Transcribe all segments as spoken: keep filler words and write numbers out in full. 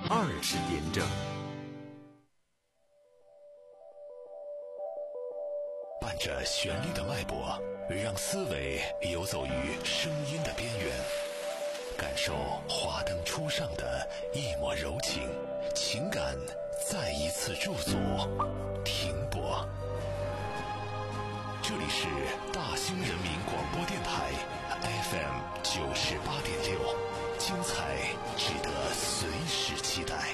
二十点整。 伴着旋律的脉搏，让思维游走于声音的边缘，感受华灯初上的一抹柔情，情感再一次驻足停泊。这里是大兴人民广播电台 F M 九十八点六，精彩值得随时期待。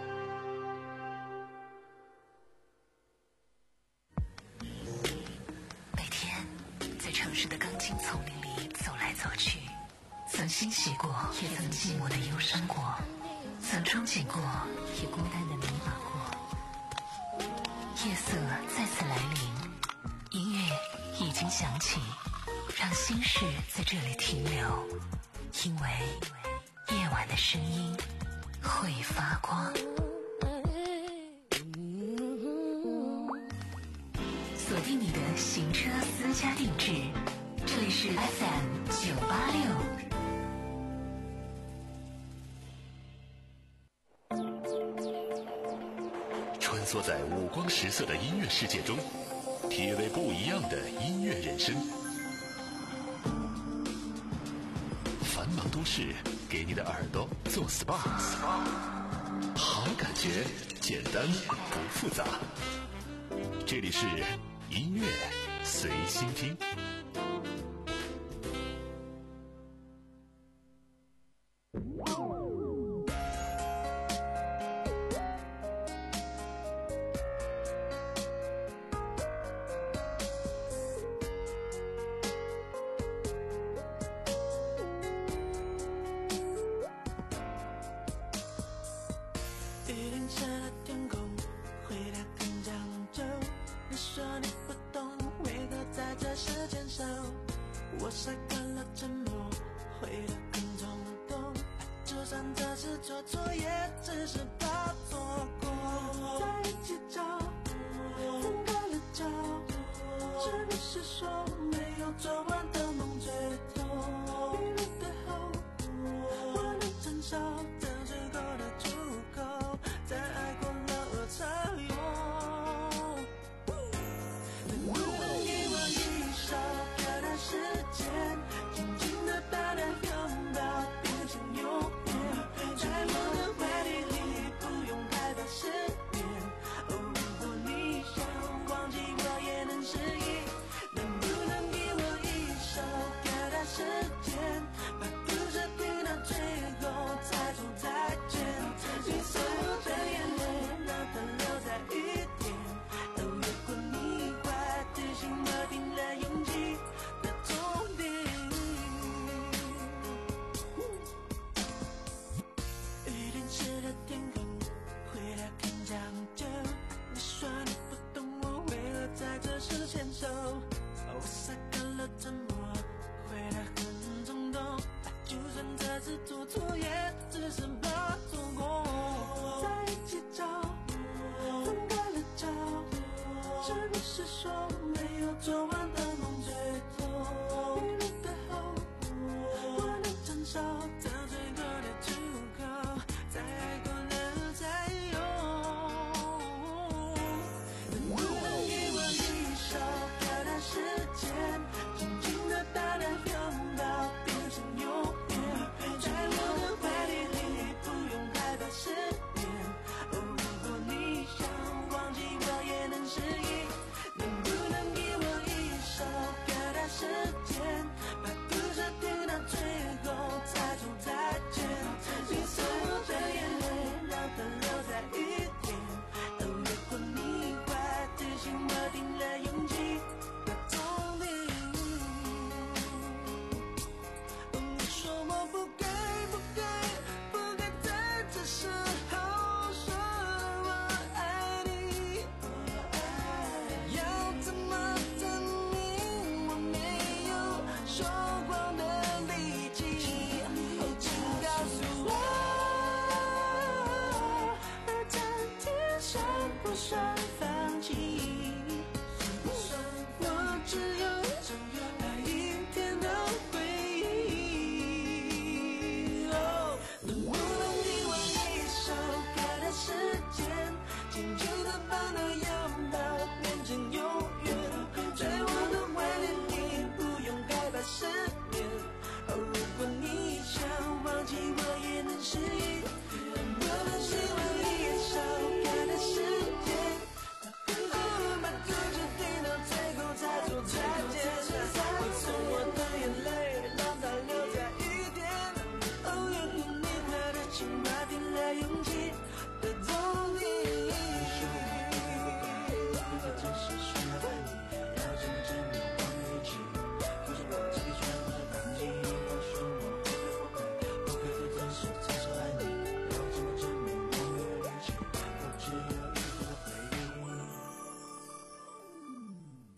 每天在城市的钢筋丛林里走来走去，曾欣喜过，也曾寂寞的忧伤过，曾憧憬过，也孤单的迷茫过。夜色再次来临，音乐已经响起，让心事在这里停留，因为夜晚的声音会发光。锁定你的行车私家定制，这里是 F M 九八六。 穿梭在五光十色的音乐世界中，体味不一样的音乐人生。繁忙都市给你的耳朵做 S P A， 好感觉简单不复杂。这里是音乐随心听。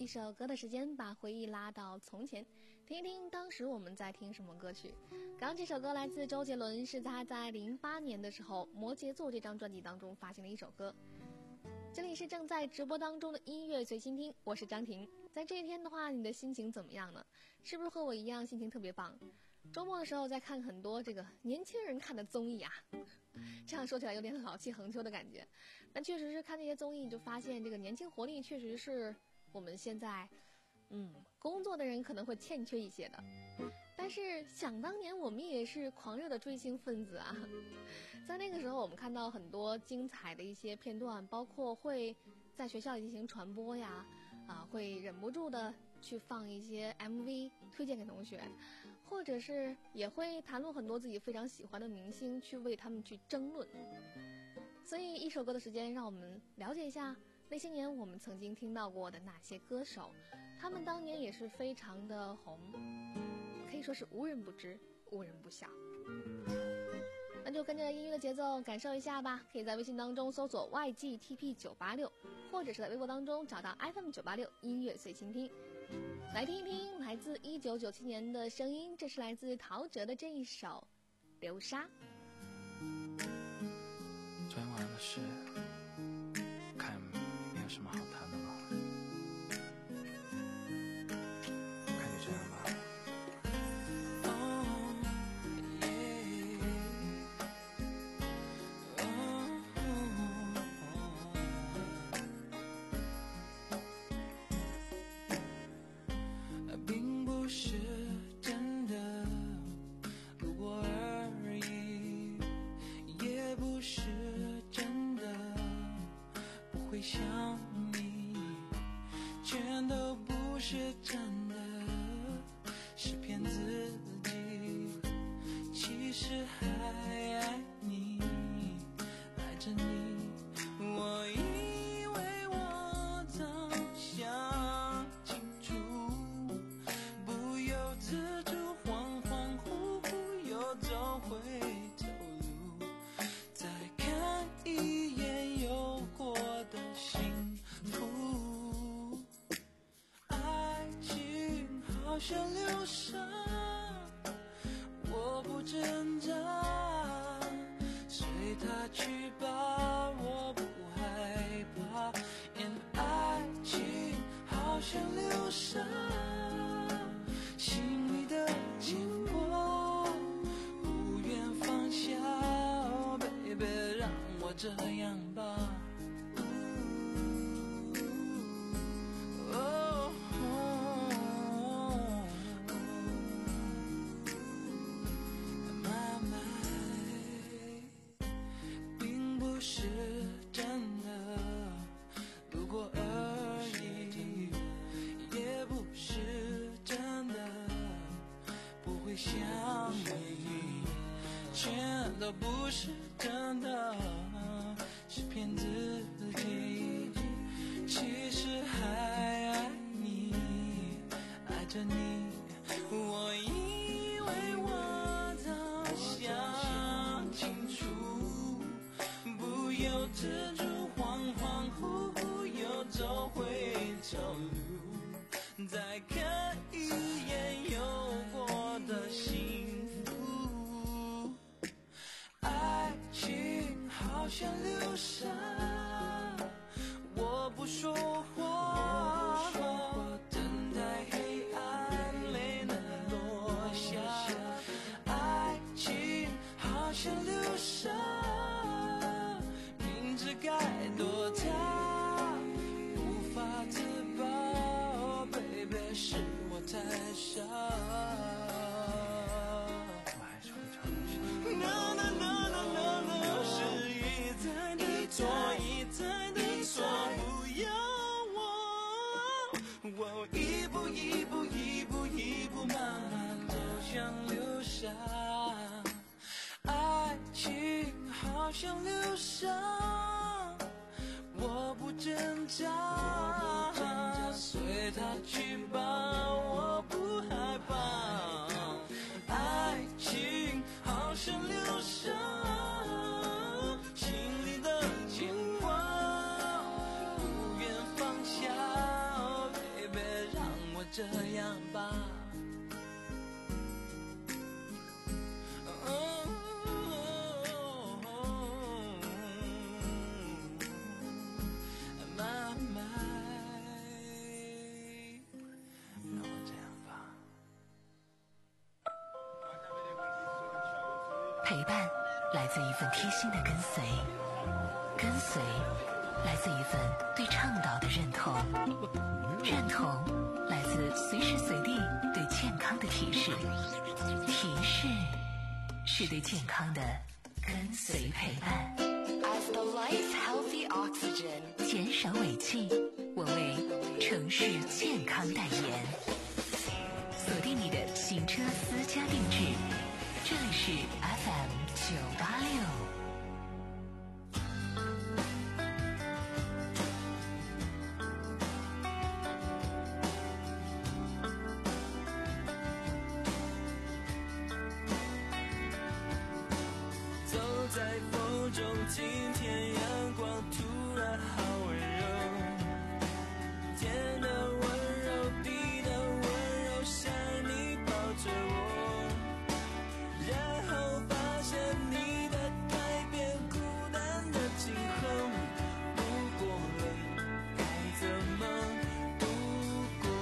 首歌的时间，把回忆拉到从前，听一听当时我们在听什么歌曲。刚刚这首歌来自周杰伦，是他在零八年的时候《摩羯座》这张专辑当中发行的一首歌。这里是正在直播当中的音乐随心听，我是张婷。在这一天的话，你的心情怎么样呢？是不是和我一样心情特别棒？周末的时候在看很多这个年轻人看的综艺啊，这样说起来有点老气横秋的感觉，但确实是看这些综艺就发现这个年轻活力确实是我们现在嗯工作的人可能会欠缺一些的。但是想当年我们也是狂热的追星分子啊，在那个时候我们看到很多精彩的一些片段，包括会在学校里进行传播呀，啊会忍不住的去放一些 M V 推荐给同学，或者是也会谈论很多自己非常喜欢的明星，去为他们去争论。所以一首歌的时间，让我们了解一下那些年我们曾经听到过的那些歌手，他们当年也是非常的红，可以说是无人不知无人不晓。那就跟着音乐的节奏感受一下吧，可以在微信当中搜索 Y G T P 九八六， 或者是在微博当中找到 F M 九八六 音乐随心听，来听一听来自一九九七年的声音，这是来自陶喆的这一首《流沙》。 昨天晚上的事看没有什么好谈的了，看就这样吧。 并不是真的路过而已，也不是真的不会想你，全都不是真的，是骗自己，其实还爱你，爱着你。我以为我早想清楚，不由自主恍恍惚惚又走回头路，再看一眼有过的幸福。爱情好像流沙，我不挣扎，随它去吧，我不害怕。因爱情好像流沙，心里的牵挂不愿放下。哦 baby 让我这样吧。哦妈妈并不是真的路过而已，也不是真的不会想你，全都不是真的，是骗自己，其实还爱你，爱着你。我以为我早想清楚，不由自主恍恍惚惚又走回头路，再看一眼有过的幸福。爱情好像流沙，我不说话，等待黑暗泪能落下。爱情好像流沙，明知该躲它，无法自拔。哦 baby 是我太傻， 我还是会找东西。 no no no no no no 是一再的错，一再的错，不要我，我一步一步一步一步慢慢走向流沙。爱情好像流沙，我不挣扎，随它去吧，我不害怕。爱情好像流沙，心里的牵挂不愿放下。Oh baby 陪伴来自一份贴心的跟随，跟随来自一份对倡导的认同，认同来自随时随地对健康的提示，提示是对健康的跟随陪伴。 As the light's healthy oxygen， 减少尾气，我为城市健康代言。锁定你的行车私家定制，这里是 F M 九八六。 走在风中，今天阳光突然好温柔，天的温柔，地的温柔，像你抱着我，然后发现你的改变，孤单的今后，不过了，该怎么度过？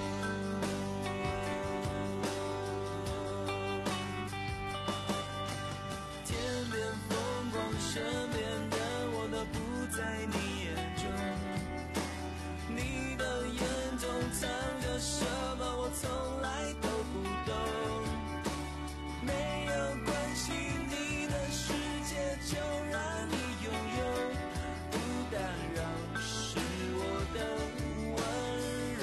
天边风光，身边的我都不在你眼中，你的眼中藏着什么，我从来都不懂。没有关系，你的世界就让你拥有，不打扰是我的温柔。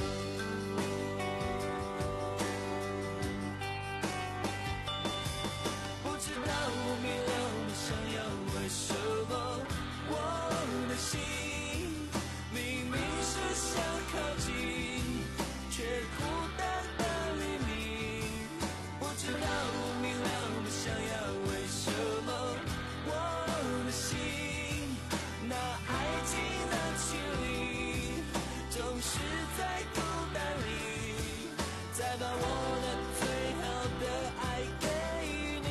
不知道我迷了，我想要为什么？我的心明明是想靠近，却孤单的黎明。不知道我明了，我想要为什么？我的心那爱情的距离，总是在孤单里，再把我的最好的爱给你。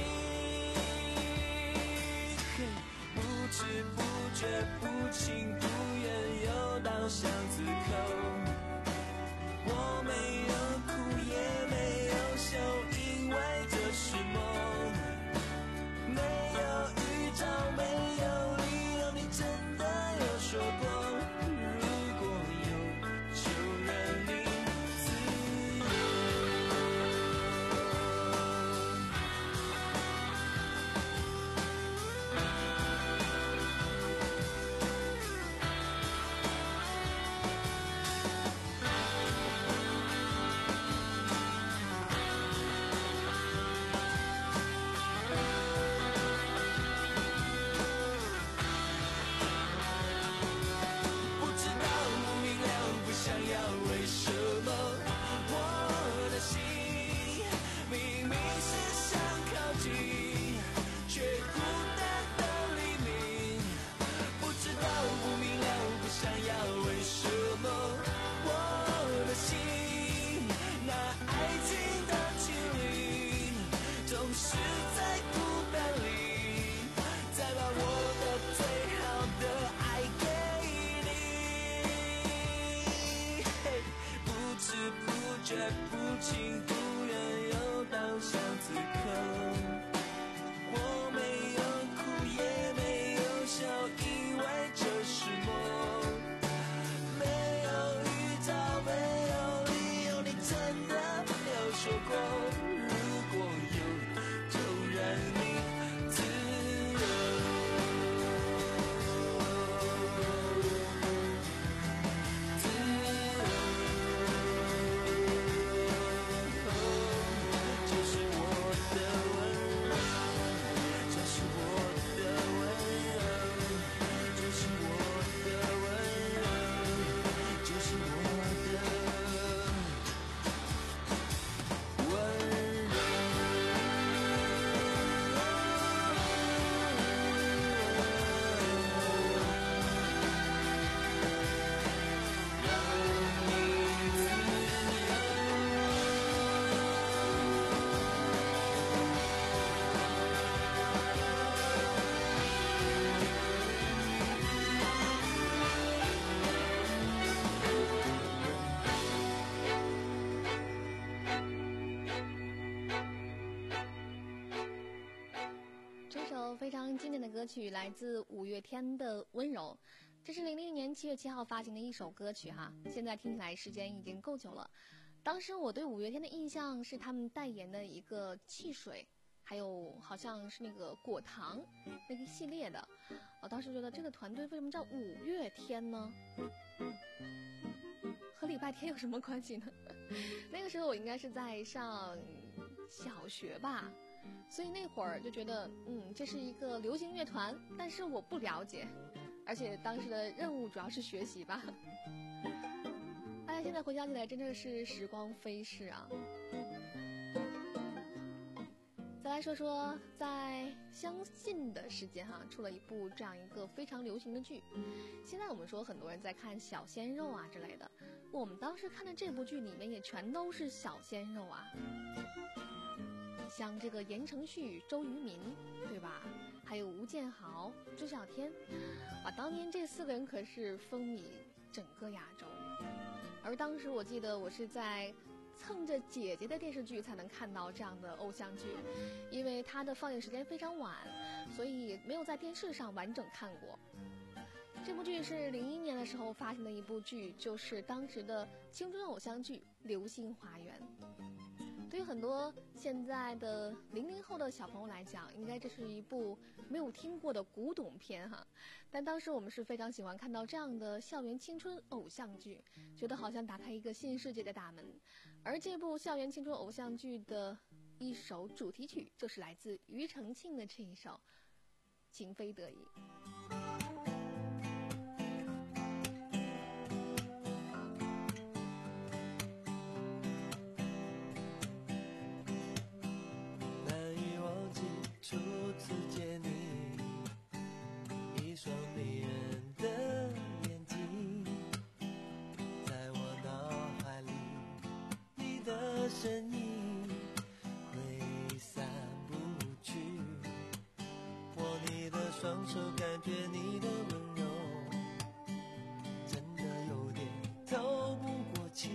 不知不觉，不情不愿，又到巷子口，我没有哭也没有笑，因为这是梦。没有预兆，没有理由，你真的有说过，如果有，就让你自由。 非常经典的歌曲，来自五月天的《温柔》，这是零零年七月七号发行的一首歌曲哈。现在听起来时间已经够久了。当时我对五月天的印象是他们代言的一个汽水，还有好像是那个果糖那个系列的。我当时觉得这个团队为什么叫五月天呢？和礼拜天有什么关系呢？那个时候我应该是在上小学吧。所以那会儿就觉得，嗯，这是一个流行乐团，但是我不了解，而且当时的任务主要是学习吧。哎呀，现在回想起来真的是时光飞逝啊。再来说说，在相近的时间哈、啊，出了一部这样一个非常流行的剧。现在我们说很多人在看小鲜肉啊之类的，我们当时看的这部剧里面也全都是小鲜肉啊。像这个言承旭、周渝民，对吧？还有吴建豪、朱孝天，啊，当年这四个人可是风靡整个亚洲。而当时我记得我是在蹭着姐姐的电视剧才能看到这样的偶像剧，因为它的放映时间非常晚，所以没有在电视上完整看过。这部剧是零一年的时候发行的一部剧，就是当时的青春偶像剧《流星花园》。对于很多现在的零零后的小朋友来讲，应该这是一部没有听过的古董片哈。但当时我们是非常喜欢看到这样的校园青春偶像剧，觉得好像打开一个新世界的大门。而这部校园青春偶像剧的一首主题曲，就是来自庾澄庆的这一首《情非得已》。 初次见你，一双迷人的眼睛，在我脑海里，你的身影挥散不去。握你的双手，感觉你的温柔，真的有点透不过气。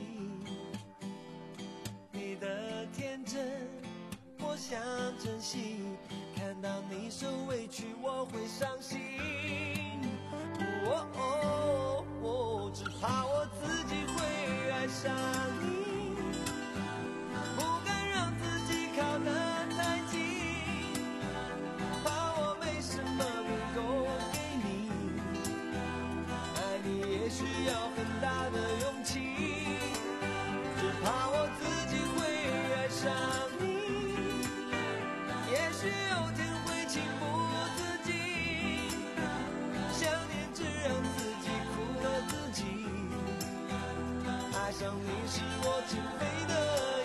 你的天真，我想珍惜。看到你受委屈，我会伤心。哦哦哦，只怕我自己会爱上你，不敢让自己靠得太近，怕我没什么能够给你。爱你也需要很大的勇气，只怕我自己会爱上你。也许有天会情不自禁，想念只让自己苦了自己，爱上你是我情非得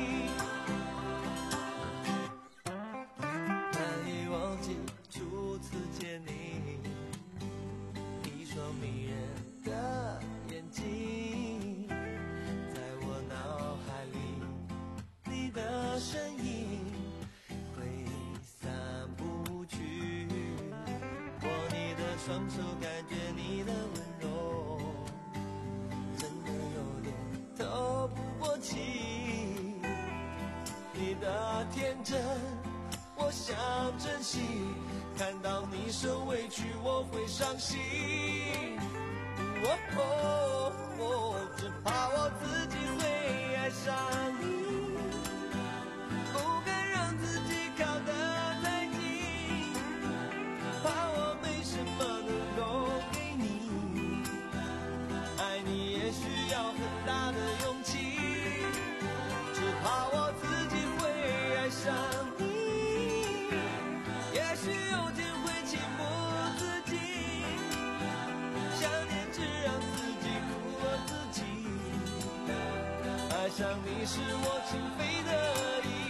已。难以忘记初次见你，一双迷人的眼睛，在我脑海里，你的身影双手感觉你的温柔，真的有点透不过气。你的天真，我想珍惜。看到你受委屈，我会伤心。哦哦哦，只怕我自己会爱上你，不敢让自己靠得太近，怕我没什么能够给你。爱你也需要很大的勇气，只怕我自己会爱上你。也许有天会情不自禁，想念只让自己苦了自己，爱上你是我情非得已。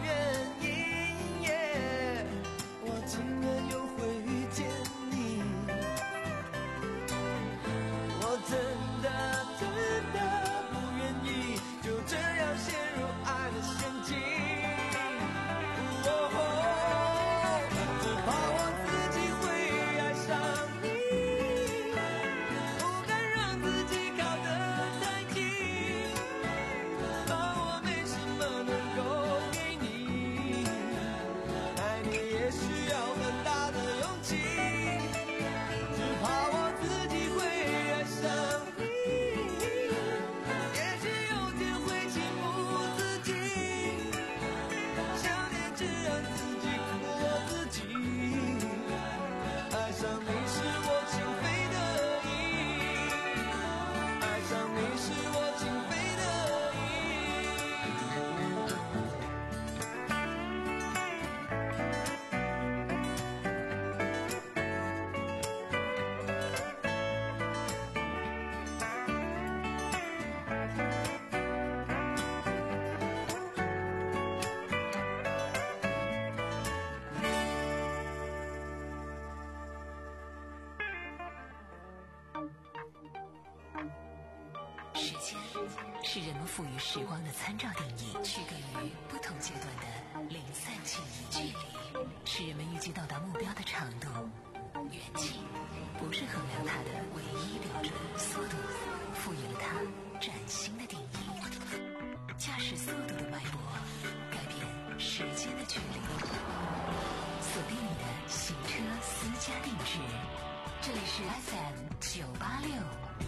我竟然又会遇见你， 时间是人们赋予时光的参照定义，区隔于不同阶段的零散记忆。距离是人们预计到达目标的长度，远近不是衡量它的唯一标准。速度赋予了它崭新的定义，驾驶速度的脉搏改变时间的距离。锁定你的行车私家定制，这里是 F M 九八六。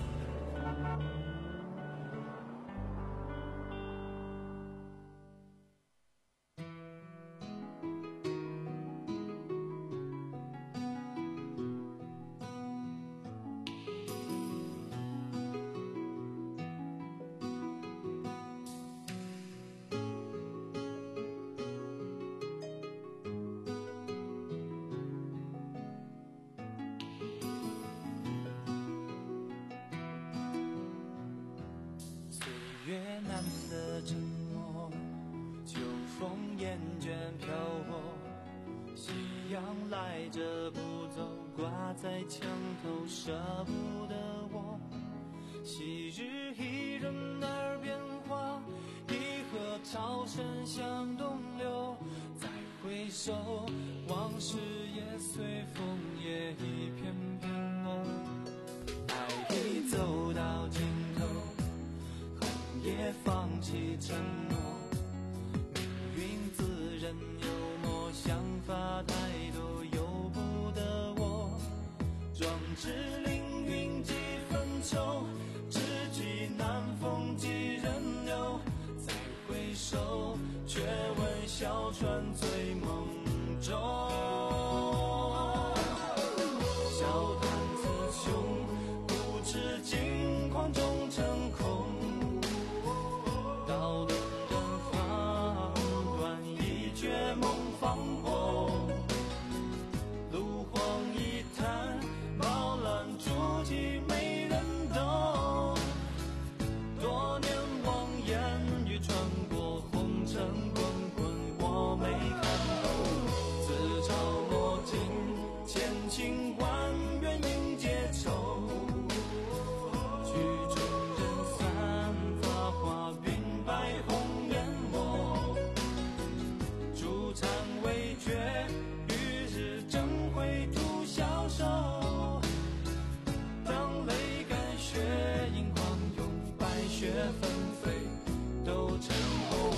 越难的沉默，秋风厌倦漂泊，夕阳来者不走，挂在墙头舍不得我。昔日一人耳边话，一河潮声向东流。再回首，往事也随风也一片片落。爱已走到尽头，也放弃承诺，命运自认幽默，想法太多由不得我。壮志凌云几分愁，知己难逢几人留。再回首，却闻小船醉梦中。笑谈雌雄，不知惊狂中成空。道路灯放断，一绝梦放火。炉荒一滩，猫烂竹迹没人懂。多年望眼欲穿过，红尘滚滚我没看懂。自嘲墨尽，千情万怨应结愁。曲终人散，发花云白红颜墨。朱残未绝，与日争辉徒消瘦。当泪干血盈眶涌，白雪纷飞都成红。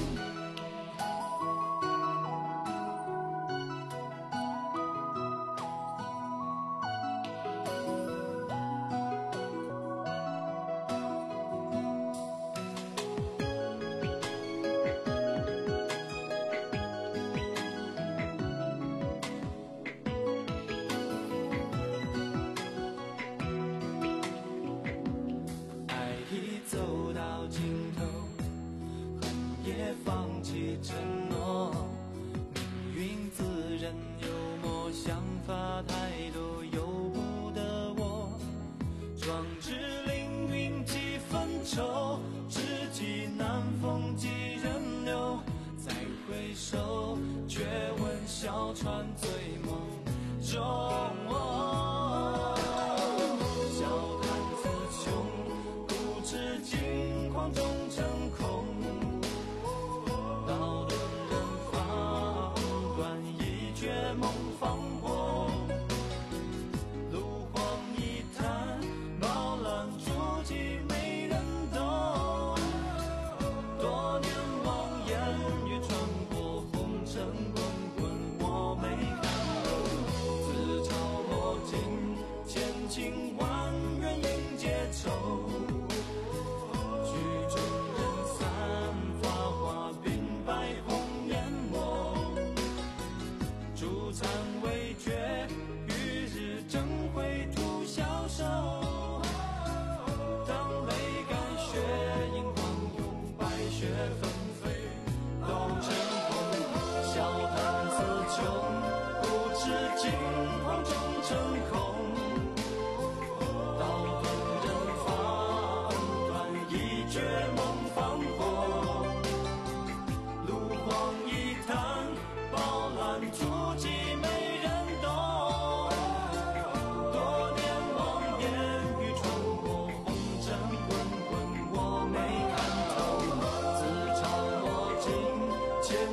爱已走到尽头，恨也放弃承诺。命运自认幽默，想法太多由不得我。壮志凌云几分愁，知己难逢几人留。再回首，却闻小船醉梦中。笑谈雌雄，不知惊狂中成空。道路人放断，一绝梦放火。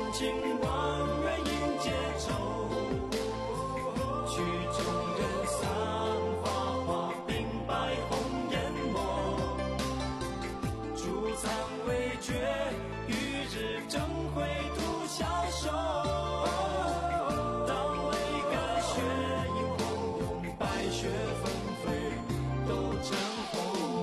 情往远迎结愁，曲终人散花花，鬓白红颜墨，烛残未觉，与日争辉徒消瘦。当泪干血映红涌，白雪纷飞都成红。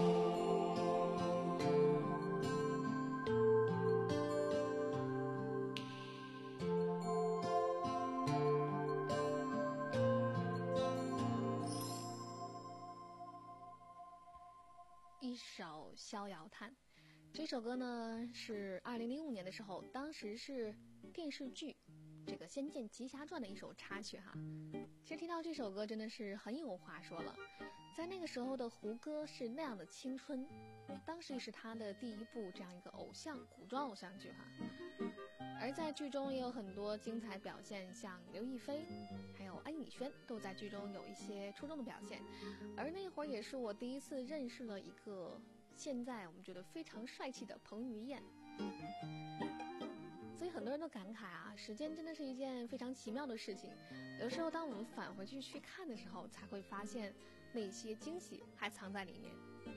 一首《逍遥叹》，这首歌呢是二零零五年的时候，当时是电视剧这个《仙剑奇侠传》的一首插曲哈。其实听到这首歌真的是很有话说了，在那个时候的胡歌是那样的青春，当时也是他的第一部这样一个偶像古装偶像剧哈。而在剧中也有很多精彩表现，像刘亦菲还有安以轩都在剧中有一些出众的表现。而那会儿也是我第一次认识了一个现在我们觉得非常帅气的彭于晏。所以很多人都感慨啊，时间真的是一件非常奇妙的事情，有时候当我们返回去去看的时候，才会发现那些惊喜还藏在里面。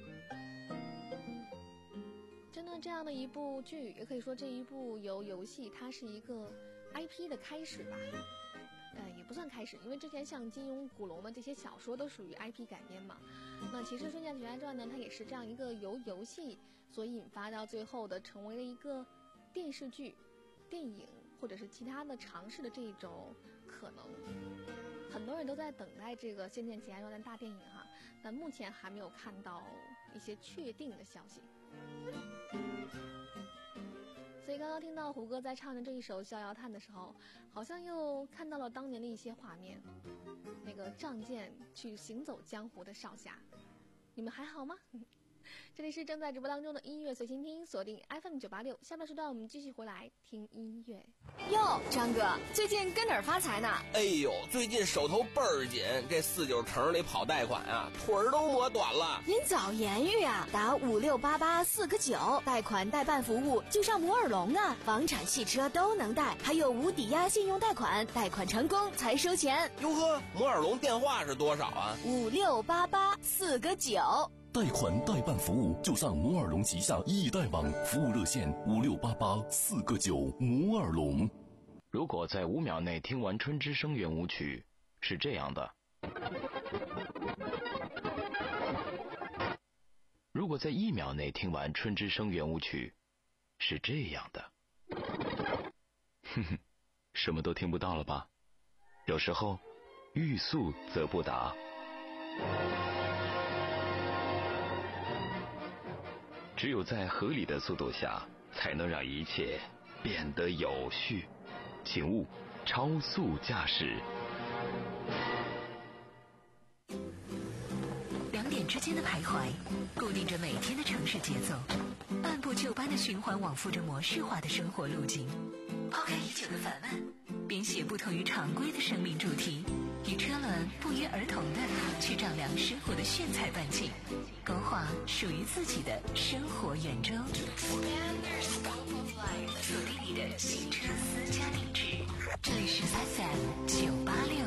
真的这样的一部剧，也可以说这一部由游戏它是一个 I P 的开始吧，呃，也不算开始，因为之前像金庸、古龙的这些小说都属于 I P 改编嘛。那其实《仙剑奇侠传》呢，它也是这样一个由游戏所引发到最后的，成为了一个电视剧、电影或者是其他的尝试的这种可能。很多人都在等待这个《仙剑奇侠传》的大电影哈，但目前还没有看到一些确定的消息。所以刚刚听到胡歌在唱的这一首《逍遥叹》的时候，好像又看到了当年的一些画面，那个仗剑去行走江湖的少侠，你们还好吗？这里是正在直播当中的音乐随心听，锁定 F M 九八六，下半时段我们继续回来听音乐。 哟，张哥，最近跟哪儿发财呢？ 哎呦，最近手头倍儿紧，这四九城里跑贷款啊，腿儿都磨短了。 您早言语啊，打五六八八四个九，贷款代办服务就上摩尔龙啊，房产、汽车都能贷，还有无抵押信用贷款，贷款成功才收钱。 哟呵，摩尔龙电话是多少啊？ 五六八八四个九。 贷款代办服务就上摩尔龙旗下易贷网，服务热线五六八八四个九。摩尔龙。 如果在五秒内听完春之声圆舞曲，是这样的；如果在一秒内听完春之声圆舞曲，是这样的。哼哼，什么都听不到了吧？有时候，欲速则不达。只有在合理的速度下，才能让一切变得有序。请勿超速驾驶。 两点之间的徘徊，固定着每天的城市节奏，按部就班的循环往复着模式化的生活路径。抛开已久的烦闷，编写不同于常规的生命主题，与车轮不约而同的去丈量生活的炫彩半径，勾画属于自己的生活圆周。锁定你的新车私家定制，这里是 F M 九八六。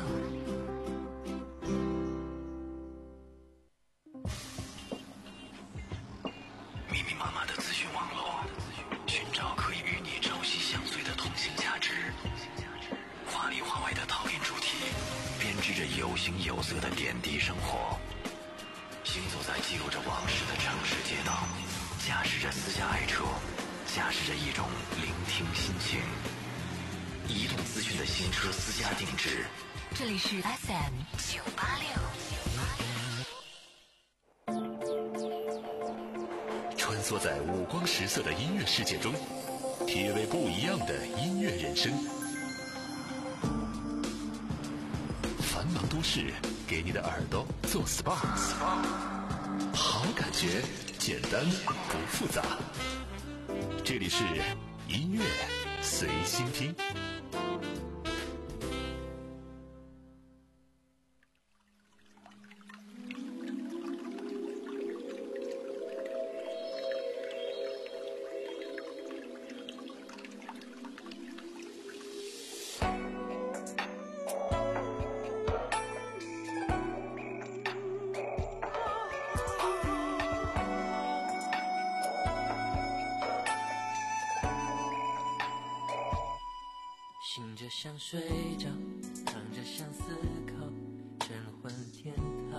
密密麻麻的资讯网络，寻找可以与你朝夕相随的通信价值。华里华外的陶冶主题，编织着有形有色的点滴生活。行走在记录着往事的城市街道，驾驶着私家爱车，驾驶着一种聆听心情。移动资讯的新车私家定制， 这里是 F M 九八六。 穿梭在五光十色的音乐世界中，体味不一样的音乐人生。繁忙都市，给你的耳朵做 S P A， 好感觉，简单不复杂。这里是音乐随心听。 醒着想睡着，躺着想思考，神魂颠倒，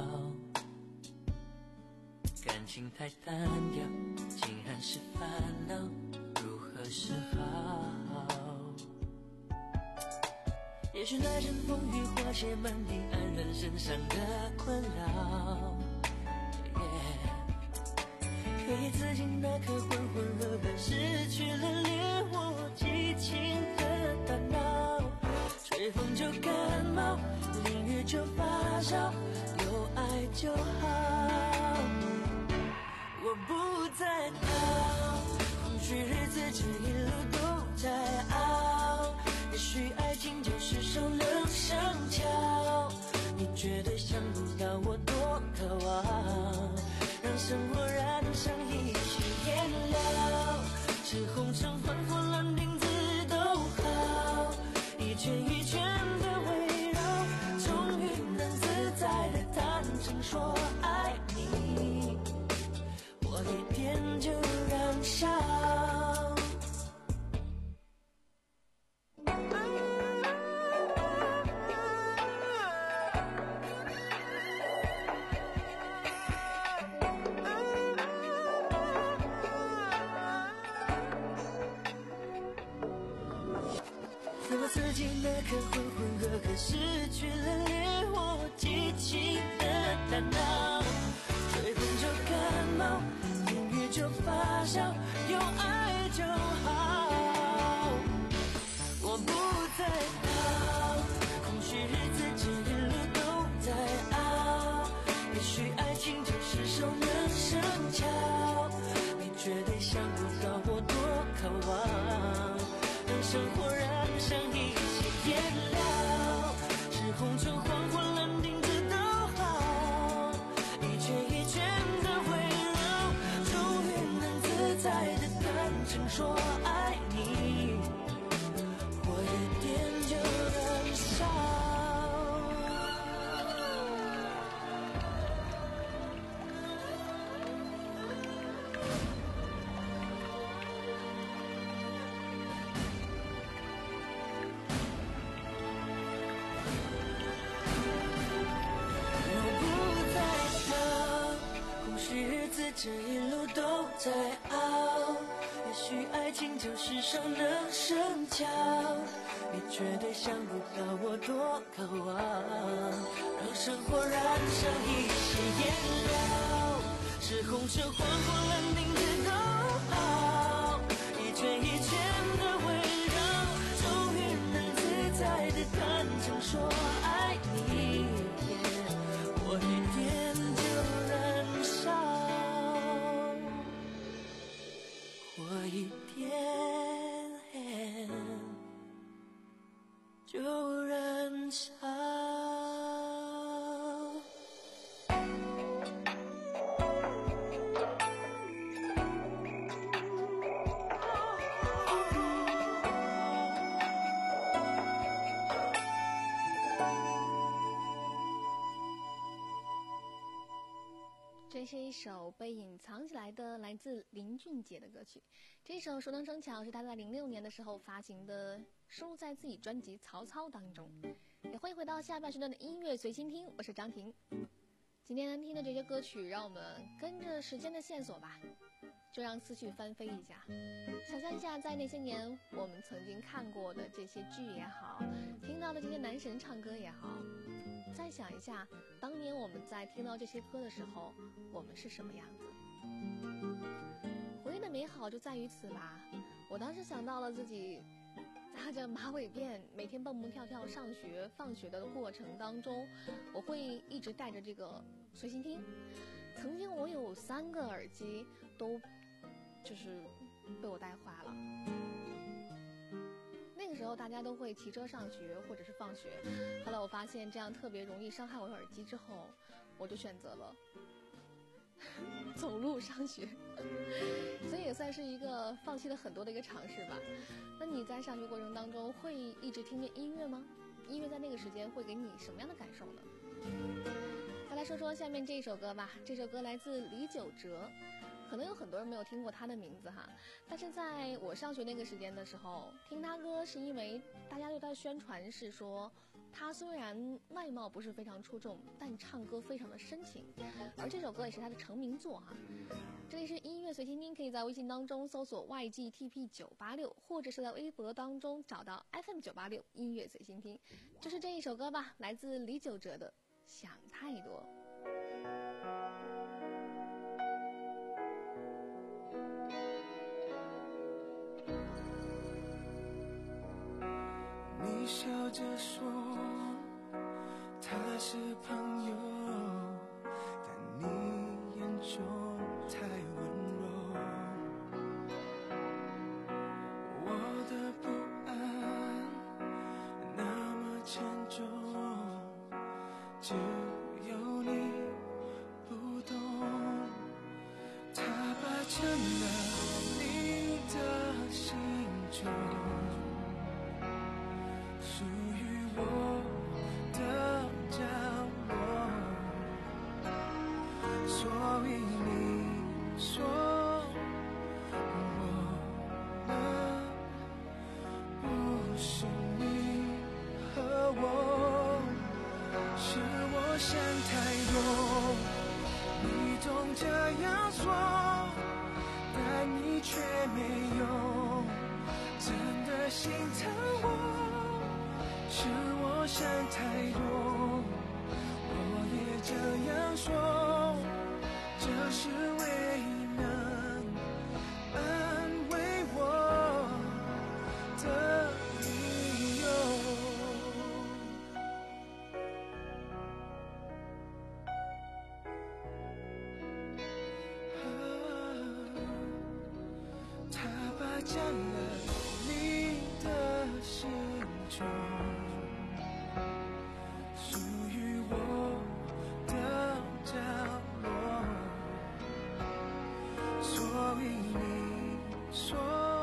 感情太单调，竟然是烦恼，如何是好？也许那阵风雨化解满地黯然身上的困扰， yeah、可以自禁那颗浑浑噩噩失去了连我激情的大脑，吹风就感冒，淋雨就发烧，有爱就好。我不再逃，空虚日子这一路都在熬，也许爱情就是首冷生巧，你绝对想不到我多渴望，让生活燃上一些颜料，是红橙黄火蓝靛紫都好，一圈一圈的围绕，终于能自在的坦诚说爱你，我一点就燃烧。自我自己那颗浑浑噩噩失去了连我激情的大脑，吹风就感冒，淋雨就发烧，有爱就好。我不再逃，空虚日子这一路都在熬，也许爱情就是首冷生巧，你绝对想不到我多渴望，让生活燃上一些颜料，是红橙黄火蓝靛紫都好，一圈一圈的围绕，终于能自在的坦诚说爱你，我一点就燃烧。这一路都在熬，也许爱情就是首冷生巧，你绝对想不到我多渴望，让生活燃上一些颜料，是红橙黄火蓝靛紫都好，一圈一圈的围绕，终于能自在的坦诚说爱你，我一点就燃烧。我一点就燃烧。 这是一首被隐藏起来的来自林俊杰的歌曲，这首《熟能生巧》是他在零六年的时候发行的，收录在自己专辑《曹操》当中。也欢迎回到下半时段的音乐随心听，我是张婷。今天听的这些歌曲，让我们跟着时间的线索吧，就让思绪翻飞一下，想象一下在那些年我们曾经看过的这些剧也好，听到的这些男神唱歌也好，再想一下当年我们在听到这些歌的时候，我们是什么样子。回忆的美好就在于此吧。我当时想到了自己扎着马尾辫，每天蹦蹦跳跳上学放学的过程当中，我会一直带着这个随心听。曾经我有三个耳机都就是被我带坏了。那个时候大家都会骑车上学或者是放学，后来我发现这样特别容易伤害我的耳机之后，我就选择了走路上学，所以也算是一个放弃了很多的一个尝试吧。那你在上学过程当中会一直听见音乐吗？音乐在那个时间会给你什么样的感受呢？再来说说下面这首歌吧，这首歌来自李玖哲，和可能有很多人没有听过他的名字哈，但是在我上学那个时间的时候，听他歌是因为大家对他的宣传是说，他虽然外貌不是非常出众，但唱歌非常的深情，而这首歌也是他的成名作哈。这里是音乐随心听，可以在微信当中搜索 Y G T P 九八六，或者是在微博当中找到 F M 九八六音乐随心听，就是这一首歌吧，来自李玖哲的《想太多》。 你笑着说他是朋友，但你眼中太温柔，我的不安那么沉重，只有你不懂，他霸占了你的心中，属于我的角落，所以你说我们不是你和我，是我想太多，你总这样说，但你却没有真的心疼我，是我想太多，我也这样说，这是唯一能安慰我的理由。他霸占了你的心中，属于我的角落，所以你说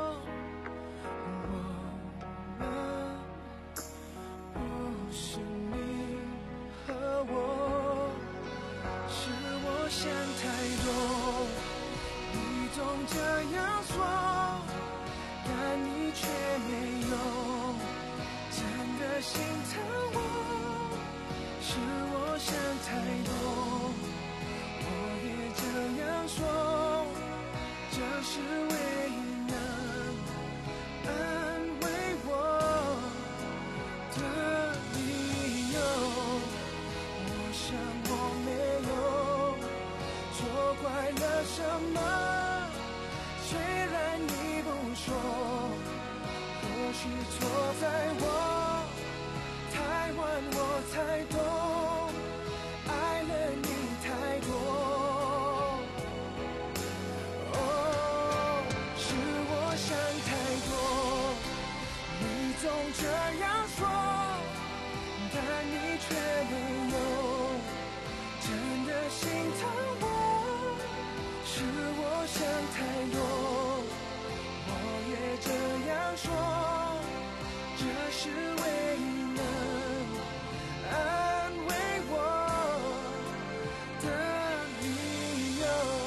我们不是你和我，是我想太多，你总这样说，但你却没有真的心疼我，是我想太多，我也这样说，这是唯一能安慰我的理由。我想我没有错怪了什么，虽然你不说，或许错在我太晚，我才懂，爱了你太多。哦，是我想太多，你总这样说，但你却没有真的心疼我，是我想太多，我也这样说，这是唯一能安慰我的理由。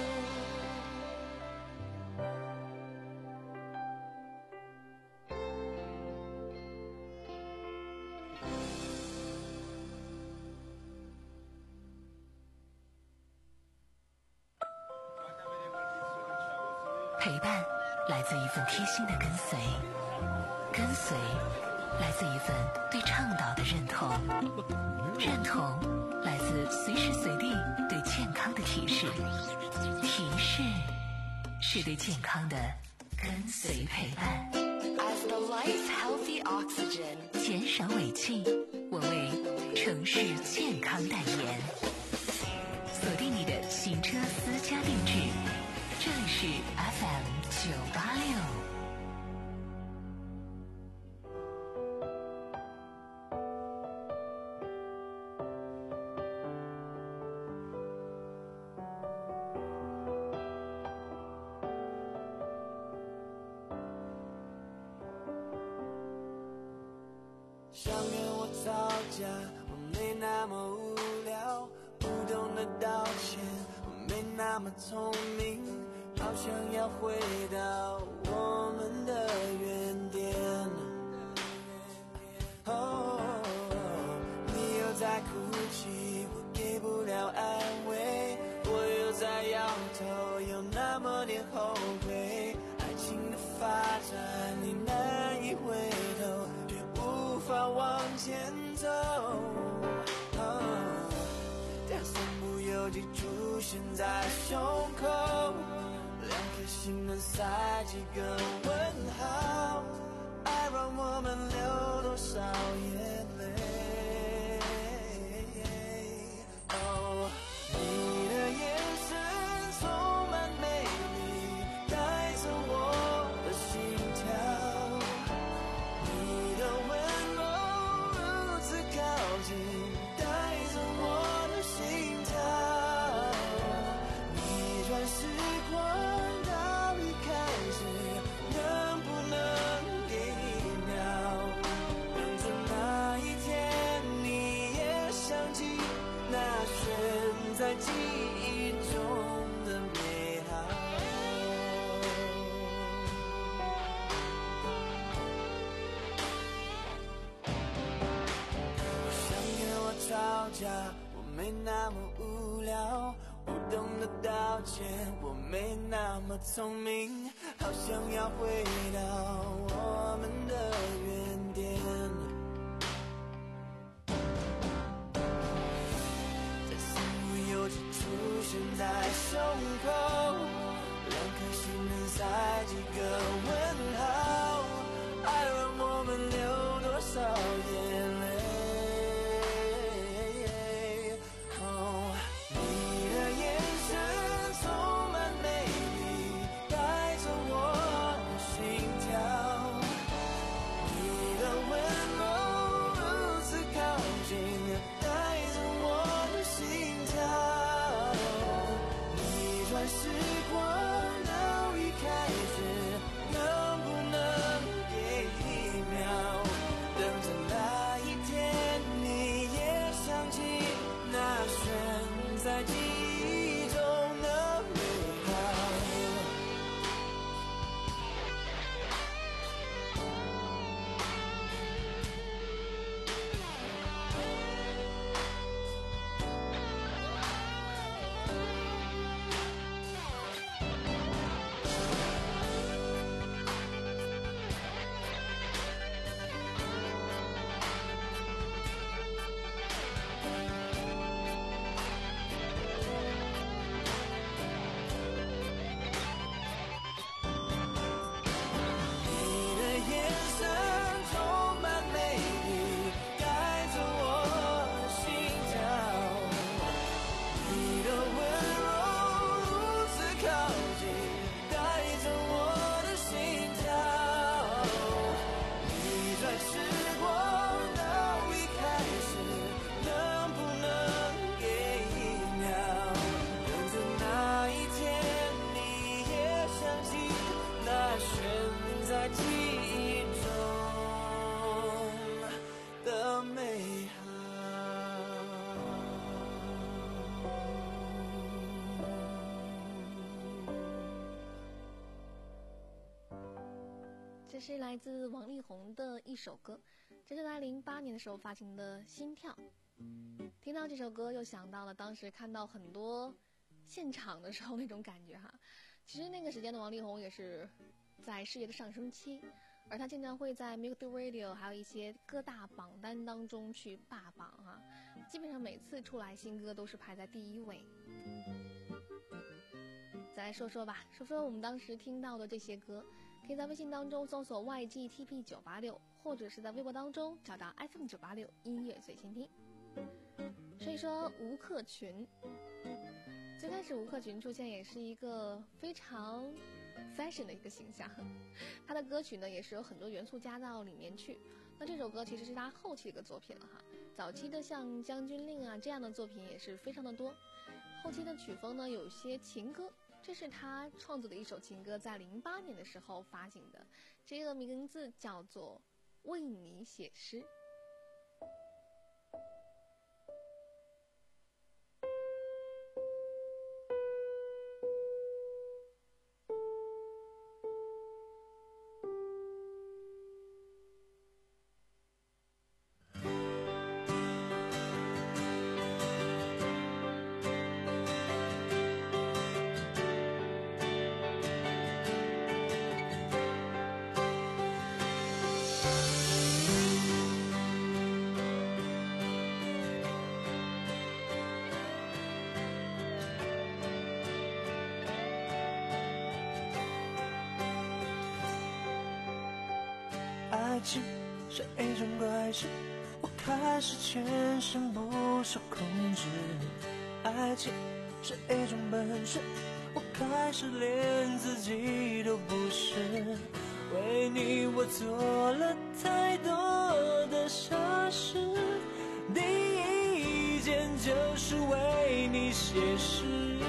陪伴来自一份贴心的跟随，跟随来自一份对倡导的认同，认同来自随时随地对健康的提示，提示是对健康的跟随陪伴。 As the lights healthy oxygen， 减少尾气，我为城市健康代言。锁定你的行车私家定制，这里是 F M 九八六。 想跟我吵架，我没那么无聊，不懂得道歉，我没那么聪明，好想要回到我们的原点。哦，你又在哭泣，我给不了安慰，我又在摇头，有那么点后悔。爱情的发展，你难以回头，却无法往前走。哦，它身不由己出现在胸口，两颗心能塞几个问号？爱让我们流多少眼泪？哦，你的眼神充满美丽，带着我的心跳。你的温柔如此靠近，带着我的心跳。逆转时光到一开始，能不能给一秒，等着那一天你也想起那悬在记忆中的美好。我想跟我吵架，我没那么无聊，不懂得道歉，我没那么聪明，好想要回到我们的原点。在身不由己出现在胸口，两颗心能塞几个问号？爱让我们流多少眼泪？哦，你的眼神充满美丽，带着我的心跳。你的温柔如此靠近，带着我的心跳。逆转时光到一开始，能不能给一秒，等着那一天你也想起那悬在记忆中的美好。你的眼神充满美丽，带着我的心跳。你的温柔如此靠近，带着我的心跳。逆转时光到一开始，能不能给一秒，等着那一天你也想起那悬在记忆中的美好。 这是来自王力宏的一首歌，这是在零八年的时候发行的《心跳》。听到这首歌，又想到了当时看到很多现场的时候那种感觉哈。其实那个时间的王力宏也是在事业的上升期，而他经常会在 Music Radio 还有一些各大榜单当中去霸榜哈，基本上每次出来新歌都是排在第一位。再来说说吧，说说我们当时听到的这些歌，可以在微信当中搜索 Y G T P 九八六，或者是在微博当中找到 F M 九八六音乐最新听。所以说吴克群，最开始吴克群出现也是一个非常 fashion 的一个形象，他的歌曲呢也是有很多元素加到里面去。那这首歌其实是他后期的一个作品了哈，早期的像将军令啊这样的作品也是非常的多，后期的曲风呢有些情歌，这是他创作的一首情歌，在零八年的时候发行的，这个名字叫做《为你写诗》。 爱情是一种怪事，我开始全身不受控制。爱情是一种本事，我开始连自己都不是。为你我做了太多的傻事，第一件就是为你写诗，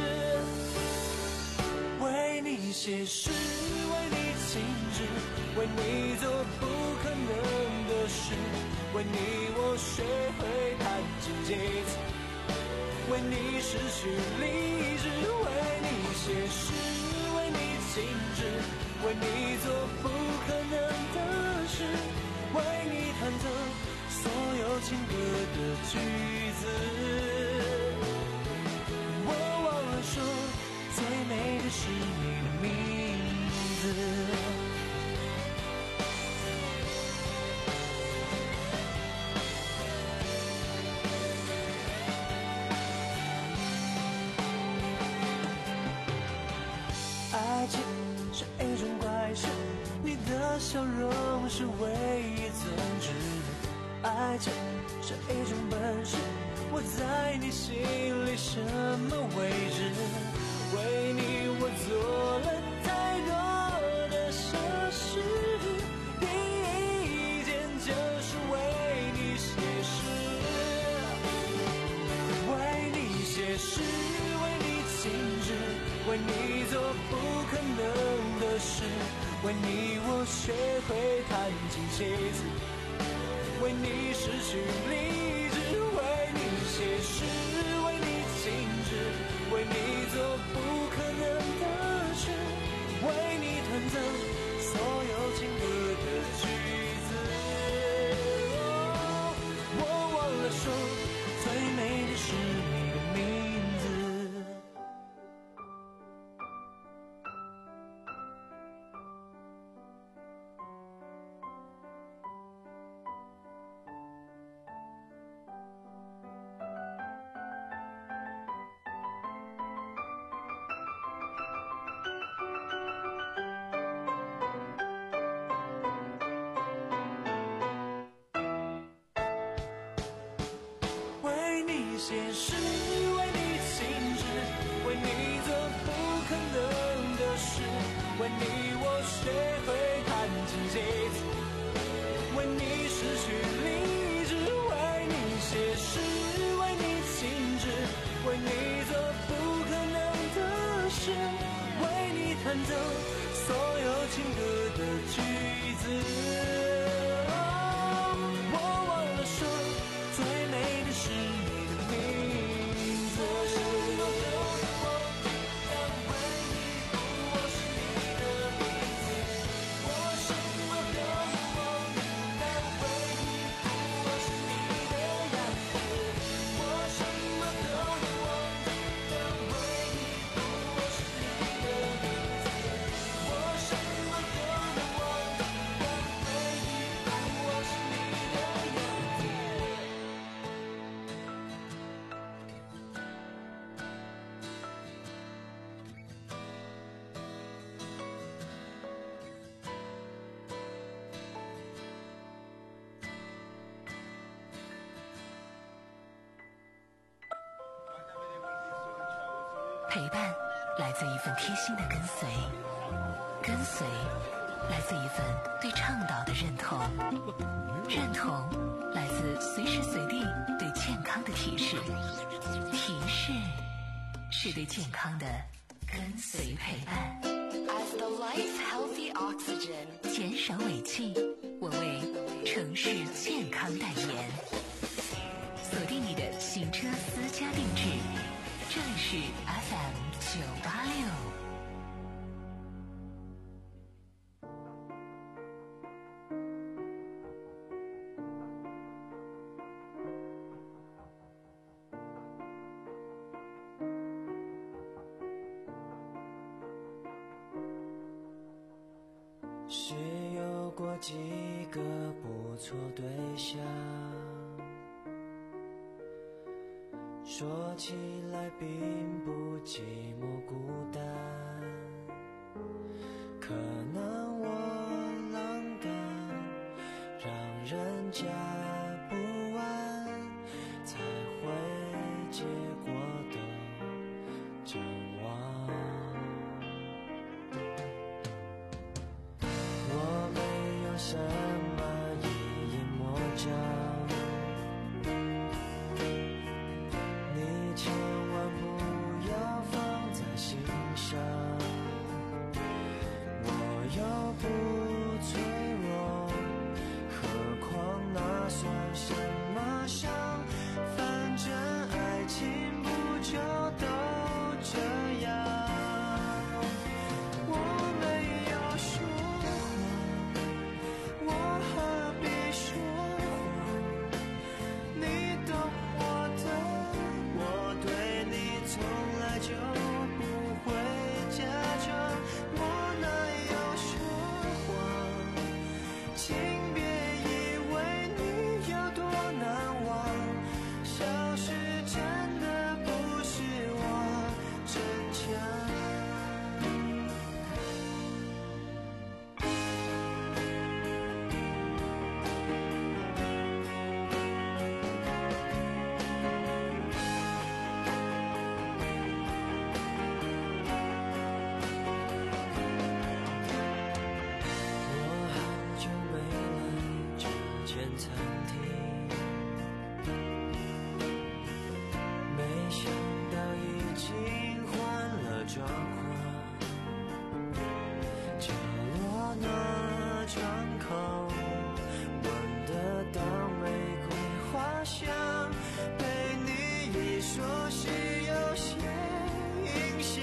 为你写诗，为你静止，为你做不可能的事，为你我学会弹琴几次，为你失去理智，为你写诗，为你静止，为你做不可能的事，为你弹奏所有情歌的句子。我忘了说，最美的是你的名字。爱情是一种怪事，你的笑容是唯一宗旨。爱情是一种本事，我在你心里什么位置？为你我做了太多的傻事，第一件就是为你写诗，为你写诗，为你静止，为你做不可能的事，为你我学会弹琴几次，为你失去理智，为你写诗，为你静止，为你做不可能的事，为你弹奏所有情歌的句子。哦，我忘了说，最美的是你的名字。为你写诗，为你静止，为你做不可能的事，为你我学会弹琴几次，为你失去理智，为你写诗，为你静止，为你做不可能的事，为你弹奏所有情歌的句子。我忘了说，最美的是你的名字。我什么都能忘记，但唯一不我是你的名字。我什么都能忘记，但唯一不我是你的样子。我什么都能忘记，但唯一不我是你的名字。我什么都能忘记，但唯一不我是你的样子。 陪伴来自一份贴心的跟随，跟随来自一份对倡导的认同，认同来自随时随地对健康的提示，提示是对健康的跟随陪伴。As the life healthy oxygen， 减少尾气，我为城市健康代言。锁定你的行车私家定制，这里是 F M 九八六。 是有过几个不错对象，说起来并不寂寞孤单，可能我加不完才会结果的展望。我没有什么一言魔障，你千万不要放在心上，我又不脆弱，何况那算什么伤？反正爱情不就都这样。我没有说谎，我何必说谎？你懂我的，我对你从来就不会假装。我哪有说谎？请别以为你有多难忘，消失真的不是我逞强。我好久没来这间餐厅，没想到已经换了装潢，角落那窗口闻得到玫瑰花香，被你一说是有些影响。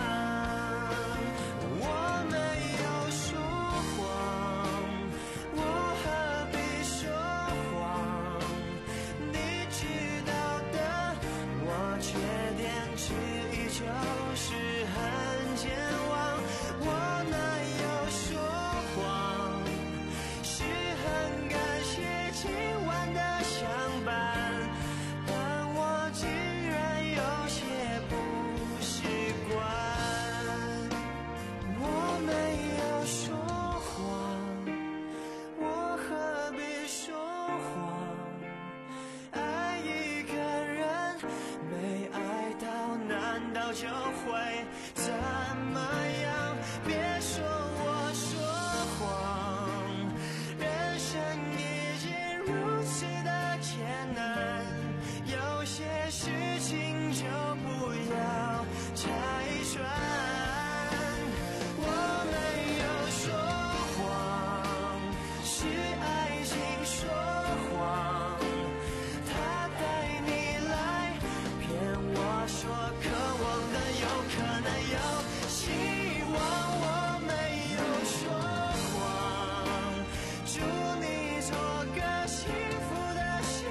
我没有说谎，我何必说谎？你知道的，我缺点之一就是很健忘。我哪有说谎？是很感谢今晚的相伴，但我竟然有些不习惯。我没有说谎，我何必说谎？爱一个人没爱到，难道就会怎么样？别说我说谎，人生已经如此的艰难，有些事情就不要拆穿。我没有说谎，是爱情说谎，他带你来骗我说渴望的有可能有希望。我没有说谎，祝你做个幸福的新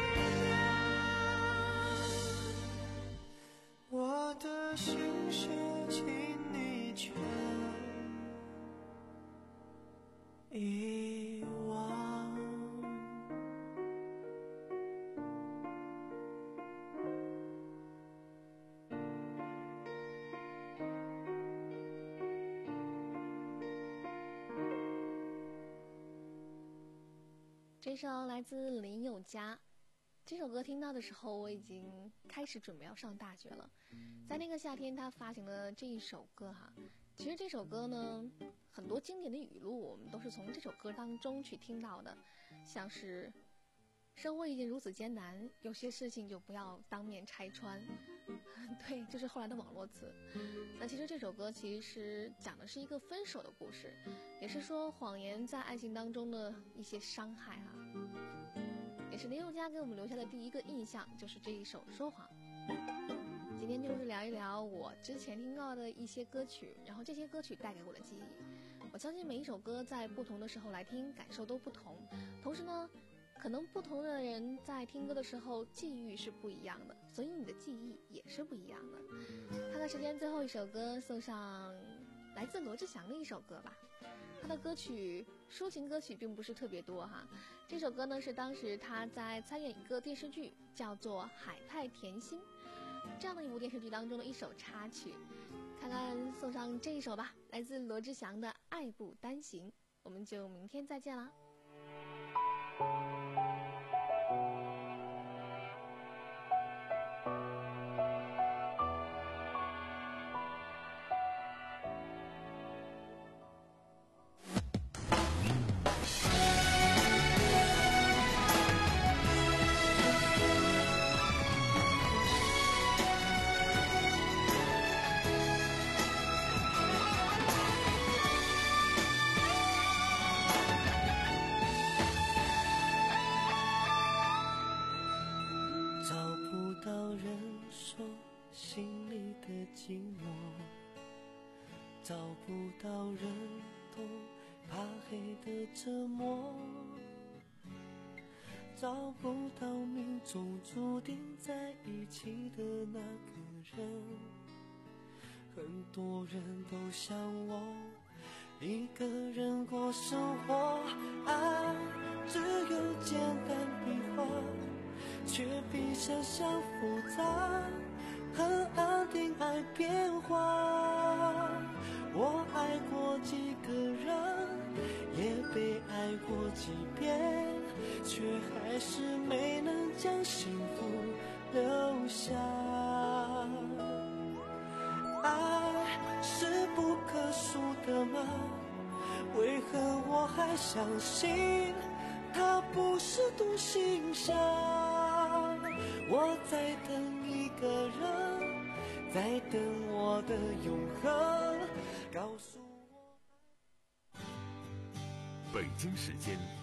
娘。我的心事请你全遗忘。 这首来自林宥嘉。这首歌听到的时候，我已经开始准备要上大学了。在那个夏天，他发行了这一首歌哈。其实这首歌呢，很多经典的语录我们都是从这首歌当中去听到的，像是生活已经如此艰难，有些事情就不要当面拆穿。对，就是后来的网络词。那其实这首歌其实讲的是一个分手的故事，也是说谎言在爱情当中的一些伤害啊。也是林宥嘉给我们留下的第一个印象，就是这一首《说谎》。今天就是聊一聊我之前听到的一些歌曲，然后这些歌曲带给我的记忆。我相信每一首歌在不同的时候来听，感受都不同。同时呢，可能不同的人在听歌的时候际遇是不一样的，所以你的记忆也是不一样的。看看时间，最后一首歌送上来自罗志祥的一首歌吧。他的歌曲抒情歌曲并不是特别多哈，这首歌呢是当时他在参演一个电视剧叫做《海派甜心》这样的一部电视剧当中的一首插曲，看看送上这一首吧，来自罗志祥的《爱不单行》。我们就明天再见啦。 找不到人懂怕黑的折磨，找不到命中注定在一起的那个人。很多人都像我一个人过生活，爱只有简单笔画，却比想象复杂，很安定爱变化。我爱过几个人，也被爱过几遍，却还是没能将幸福留下。爱是不可数的吗？为何我还相信它不是独行侠？我在等一个人，在等我的永恒，告诉我。 北京时间